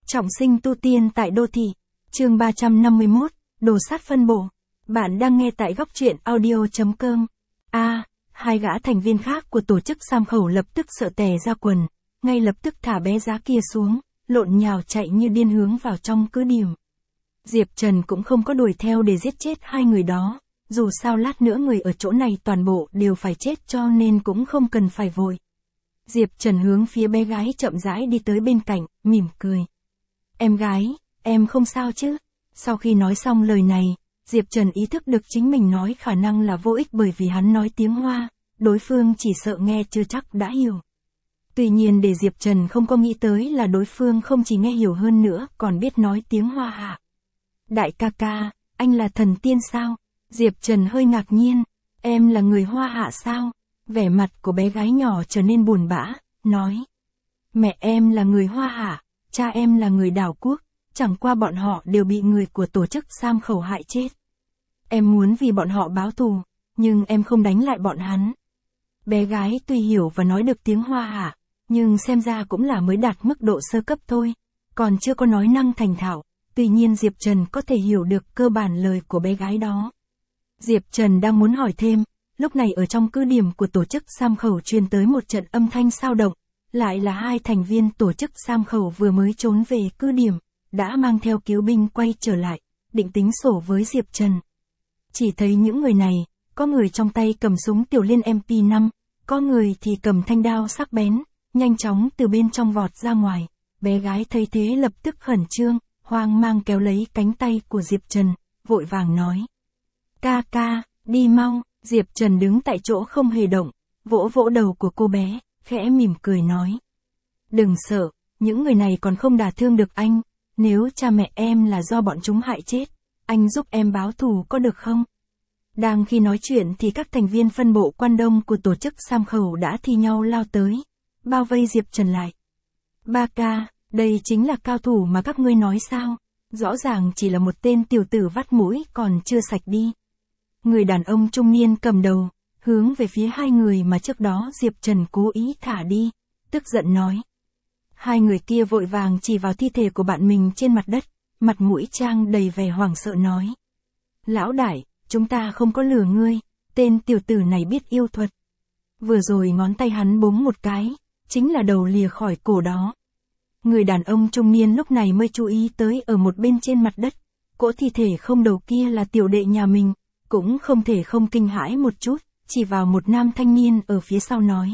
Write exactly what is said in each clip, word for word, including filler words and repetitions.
Trọng sinh tu tiên tại đô thị. Chương ba trăm năm mươi mốt, đồ sát phân bổ. Bạn đang nghe tại góc truyện audio.com. A, hai gã thành viên khác của tổ chức Sam Khẩu lập tức sợ tè ra quần, ngay lập tức thả bé giá kia xuống, lộn nhào chạy như điên hướng vào trong cứ điểm. Diệp Trần cũng không có đuổi theo để giết chết hai người đó, dù sao lát nữa người ở chỗ này toàn bộ đều phải chết cho nên cũng không cần phải vội. Diệp Trần hướng phía bé gái chậm rãi đi tới bên cạnh, mỉm cười. Em gái, em không sao chứ? Sau khi nói xong lời này, Diệp Trần ý thức được chính mình nói khả năng là vô ích bởi vì hắn nói tiếng Hoa, đối phương chỉ sợ nghe chưa chắc đã hiểu. Tuy nhiên để Diệp Trần không có nghĩ tới là đối phương không chỉ nghe hiểu hơn nữa còn biết nói tiếng Hoa hạ. Đại ca ca, anh là thần tiên sao? Diệp Trần hơi ngạc nhiên, em là người Hoa hạ sao? Vẻ mặt của bé gái nhỏ trở nên buồn bã, nói. Mẹ em là người Hoa hạ, cha em là người đảo quốc, chẳng qua bọn họ đều bị người của tổ chức Sam Khẩu hại chết. Em muốn vì bọn họ báo thù, nhưng em không đánh lại bọn hắn. Bé gái tuy hiểu và nói được tiếng Hoa hạ, nhưng xem ra cũng là mới đạt mức độ sơ cấp thôi, còn chưa có nói năng thành thạo, tuy nhiên Diệp Trần có thể hiểu được cơ bản lời của bé gái đó. Diệp Trần đang muốn hỏi thêm, lúc này ở trong cứ điểm của tổ chức Sam Khẩu truyền tới một trận âm thanh sao động, lại là hai thành viên tổ chức Sam Khẩu vừa mới trốn về cứ điểm, đã mang theo cứu binh quay trở lại, định tính sổ với Diệp Trần. Chỉ thấy những người này, có người trong tay cầm súng tiểu liên em pê năm, có người thì cầm thanh đao sắc bén, nhanh chóng từ bên trong vọt ra ngoài. Bé gái thấy thế lập tức khẩn trương, hoang mang kéo lấy cánh tay của Diệp Trần, vội vàng nói. Ca ca, đi mau. Diệp Trần đứng tại chỗ không hề động, vỗ vỗ đầu của cô bé, khẽ mỉm cười nói. Đừng sợ, những người này còn không đả thương được anh, nếu cha mẹ em là do bọn chúng hại chết, anh giúp em báo thù có được không? Đang khi nói chuyện thì các thành viên phân bộ quan đông của tổ chức Sam Khẩu đã thi nhau lao tới, bao vây Diệp Trần lại. Ba ca, đây chính là cao thủ mà các ngươi nói sao? Rõ ràng chỉ là một tên tiểu tử vắt mũi còn chưa sạch đi. Người đàn ông trung niên cầm đầu, hướng về phía hai người mà trước đó Diệp Trần cố ý thả đi, tức giận nói. Hai người kia vội vàng chỉ vào thi thể của bạn mình trên mặt đất, mặt mũi trang đầy vẻ hoảng sợ nói. Lão đại, chúng ta không có lừa ngươi, tên tiểu tử này biết yêu thuật. Vừa rồi ngón tay hắn búng một cái, chính là đầu lìa khỏi cổ đó. Người đàn ông trung niên lúc này mới chú ý tới ở một bên trên mặt đất, cỗ thi thể không đầu kia là tiểu đệ nhà mình. Cũng không thể không kinh hãi một chút, chỉ vào một nam thanh niên ở phía sau nói.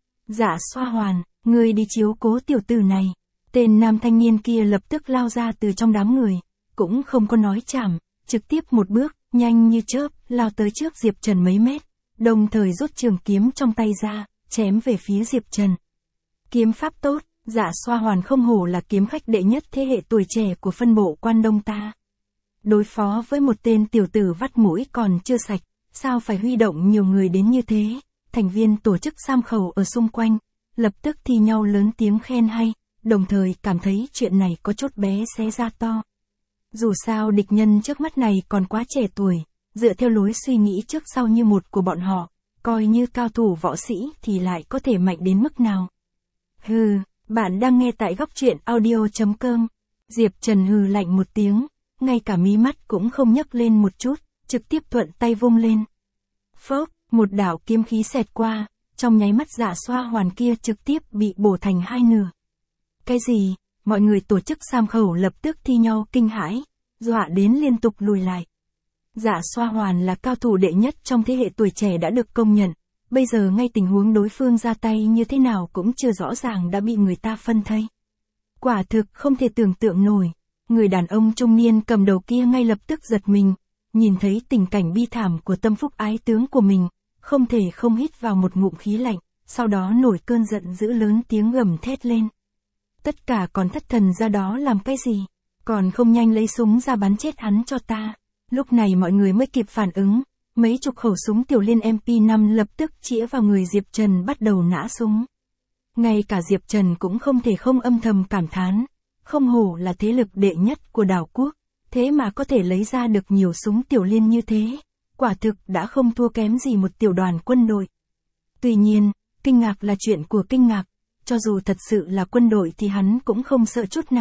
Dạ Xoa Hoàn, ngươi đi chiếu cố tiểu tử này. Tên nam thanh niên kia lập tức lao ra từ trong đám người, cũng không có nói chảm, trực tiếp một bước, nhanh như chớp, lao tới trước Diệp Trần mấy mét, đồng thời rút trường kiếm trong tay ra, chém về phía Diệp Trần. Kiếm pháp tốt, Dạ Xoa Hoàn không hổ là kiếm khách đệ nhất thế hệ tuổi trẻ của phân bộ quan đông ta. Đối phó với một tên tiểu tử vắt mũi còn chưa sạch, sao phải huy động nhiều người đến như thế? Thành viên tổ chức Sam Khẩu ở xung quanh, lập tức thi nhau lớn tiếng khen hay, đồng thời cảm thấy chuyện này có chút bé xé ra to. Dù sao địch nhân trước mắt này còn quá trẻ tuổi, dựa theo lối suy nghĩ trước sau như một của bọn họ, coi như cao thủ võ sĩ thì lại có thể mạnh đến mức nào. Hừ, bạn đang nghe tại góc truyện audio.com. Diệp Trần hừ lạnh một tiếng. Ngay cả mí mắt cũng không nhấc lên một chút, trực tiếp thuận tay vung lên. Phốc, một đạo kiếm khí xẹt qua, trong nháy mắt Dạ Xoa Hoàn kia trực tiếp bị bổ thành hai nửa. Cái gì? Mọi người tổ chức Sam Khẩu lập tức thi nhau kinh hãi, dọa đến liên tục lùi lại. Dạ Xoa Hoàn là cao thủ đệ nhất trong thế hệ tuổi trẻ đã được công nhận, bây giờ ngay tình huống đối phương ra tay như thế nào cũng chưa rõ ràng đã bị người ta phân thây. Quả thực không thể tưởng tượng nổi. Người đàn ông trung niên cầm đầu kia ngay lập tức giật mình, nhìn thấy tình cảnh bi thảm của tâm phúc ái tướng của mình, không thể không hít vào một ngụm khí lạnh, sau đó nổi cơn giận dữ lớn tiếng gầm thét lên. Tất cả còn thất thần ra đó làm cái gì? Còn không nhanh lấy súng ra bắn chết hắn cho ta. Lúc này mọi người mới kịp phản ứng, mấy chục khẩu súng tiểu liên em pê năm lập tức chĩa vào người Diệp Trần bắt đầu nã súng. Ngay cả Diệp Trần cũng không thể không âm thầm cảm thán. Không hổ là thế lực đệ nhất của đảo quốc, thế mà có thể lấy ra được nhiều súng tiểu liên như thế, quả thực đã không thua kém gì một tiểu đoàn quân đội. Tuy nhiên, kinh ngạc là chuyện của kinh ngạc, cho dù thật sự là quân đội thì hắn cũng không sợ chút nào,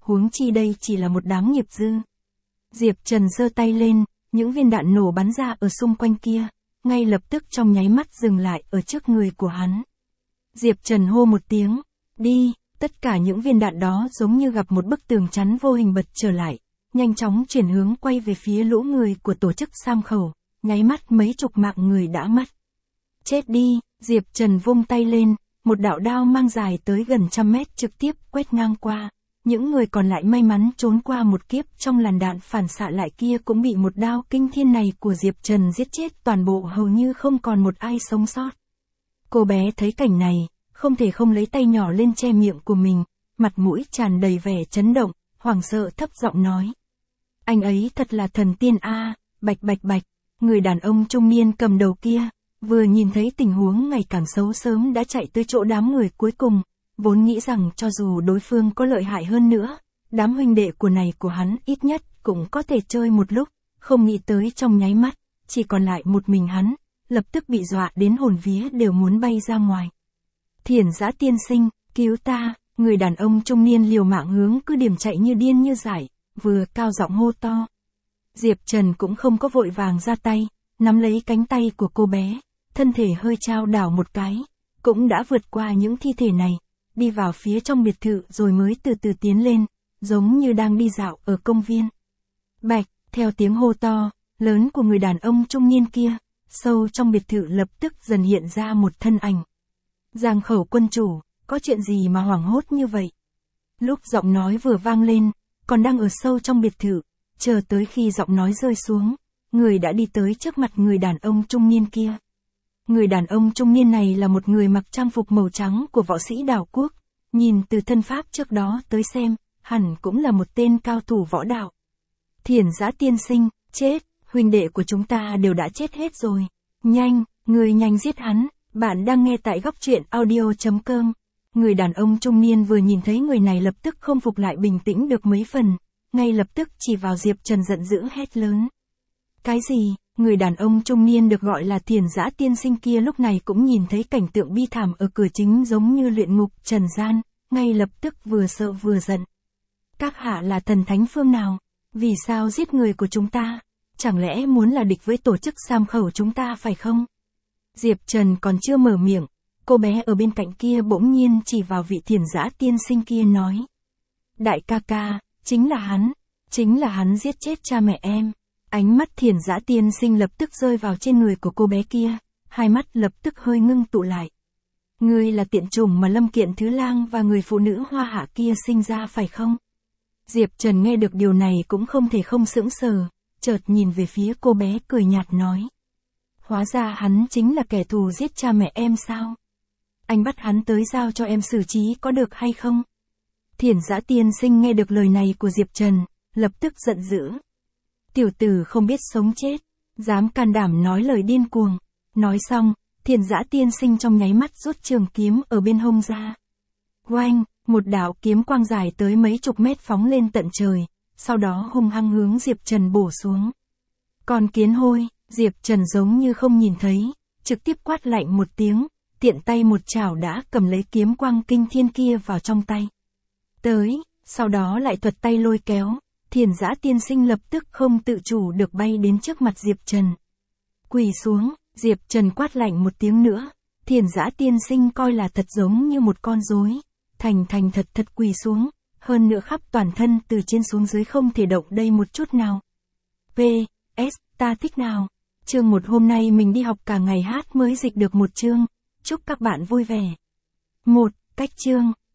huống chi đây chỉ là một đám nghiệp dư. Diệp Trần giơ tay lên, những viên đạn nổ bắn ra ở xung quanh kia, ngay lập tức trong nháy mắt dừng lại ở trước người của hắn. Diệp Trần hô một tiếng, đi, tất cả những viên đạn đó giống như gặp một bức tường chắn vô hình bật trở lại, nhanh chóng chuyển hướng quay về phía lũ người của tổ chức Sam Khẩu, nháy mắt mấy chục mạng người đã mất. Chết đi, Diệp Trần vung tay lên, một đạo đao mang dài tới gần trăm mét trực tiếp quét ngang qua. Những người còn lại may mắn trốn qua một kiếp trong làn đạn phản xạ lại kia cũng bị một đao kinh thiên này của Diệp Trần giết chết toàn bộ, hầu như không còn một ai sống sót. Cô bé thấy cảnh này, không thể không lấy tay nhỏ lên che miệng của mình, mặt mũi tràn đầy vẻ chấn động, hoảng sợ thấp giọng nói. Anh ấy thật là thần tiên a, bạch bạch bạch, người đàn ông trung niên cầm đầu kia, vừa nhìn thấy tình huống ngày càng xấu sớm đã chạy tới chỗ đám người cuối cùng, vốn nghĩ rằng cho dù đối phương có lợi hại hơn nữa, đám huynh đệ của này của hắn ít nhất cũng có thể chơi một lúc, không nghĩ tới trong nháy mắt, chỉ còn lại một mình hắn, lập tức bị dọa đến hồn vía đều muốn bay ra ngoài. Thiển Giã tiên sinh, cứu ta, người đàn ông trung niên liều mạng hướng cứ điểm chạy như điên như dại, vừa cao giọng hô to. Diệp Trần cũng không có vội vàng ra tay, nắm lấy cánh tay của cô bé, thân thể hơi trao đảo một cái, cũng đã vượt qua những thi thể này, đi vào phía trong biệt thự rồi mới từ từ tiến lên, giống như đang đi dạo ở công viên. Bạch, theo tiếng hô to, lớn của người đàn ông trung niên kia, sâu trong biệt thự lập tức dần hiện ra một thân ảnh. Giang Khẩu quân chủ, có chuyện gì mà hoảng hốt như vậy? Lúc giọng nói vừa vang lên, còn đang ở sâu trong biệt thự, chờ tới khi giọng nói rơi xuống, người đã đi tới trước mặt người đàn ông trung niên kia. Người đàn ông trung niên này là một người mặc trang phục màu trắng của võ sĩ đảo quốc, nhìn từ thân pháp trước đó tới xem, hẳn cũng là một tên cao thủ võ đạo. Thiển Giã tiên sinh, chết, huynh đệ của chúng ta đều đã chết hết rồi. Nhanh, người nhanh giết hắn, bạn đang nghe tại góc truyện audio chấm com. Người đàn ông trung niên vừa nhìn thấy người này lập tức không phục lại bình tĩnh được mấy phần, ngay lập tức chỉ vào Diệp Trần giận dữ hét lớn. Cái gì? Người đàn ông trung niên được gọi là Thiển Giã tiên sinh kia lúc này cũng nhìn thấy cảnh tượng bi thảm ở cửa chính giống như luyện ngục trần gian, ngay lập tức vừa sợ vừa giận. Các hạ là thần thánh phương nào? Vì sao giết người của chúng ta? Chẳng lẽ muốn là địch với tổ chức Sam Khẩu chúng ta phải không? Diệp Trần còn chưa mở miệng, cô bé ở bên cạnh kia bỗng nhiên chỉ vào vị Thiển Giã tiên sinh kia nói. Đại ca ca, chính là hắn, chính là hắn giết chết cha mẹ em. Ánh mắt Thiển Giã tiên sinh lập tức rơi vào trên người của cô bé kia, hai mắt lập tức hơi ngưng tụ lại. Ngươi là tiện chủng mà Lâm Kiện Thứ Lang và người phụ nữ Hoa Hạ kia sinh ra phải không? Diệp Trần nghe được điều này cũng không thể không sững sờ, chợt nhìn về phía cô bé cười nhạt nói. Hóa ra hắn chính là kẻ thù giết cha mẹ em sao? Anh bắt hắn tới giao cho em xử trí có được hay không? Thiển Giã tiên sinh nghe được lời này của Diệp Trần, lập tức giận dữ. Tiểu tử không biết sống chết, dám can đảm nói lời điên cuồng. Nói xong, Thiển Giã tiên sinh trong nháy mắt rút trường kiếm ở bên hông ra. Oanh, một đạo kiếm quang dài tới mấy chục mét phóng lên tận trời, sau đó hung hăng hướng Diệp Trần bổ xuống. Còn kiến hôi, Diệp Trần giống như không nhìn thấy, trực tiếp quát lạnh một tiếng, tiện tay một chảo đã cầm lấy kiếm quang kinh thiên kia vào trong tay. Tới, sau đó lại thuật tay lôi kéo. Thiển Giã tiên sinh lập tức không tự chủ được bay đến trước mặt Diệp Trần. Quỳ xuống, Diệp Trần quát lạnh một tiếng nữa, Thiển Giã tiên sinh coi là thật giống như một con rối, thành thành thật thật quỳ xuống, hơn nữa khắp toàn thân từ trên xuống dưới không thể động đây một chút nào. P S ta thích nào. Chương một hôm nay mình đi học cả ngày hát mới dịch được một chương, chúc các bạn vui vẻ. một. Cách chương.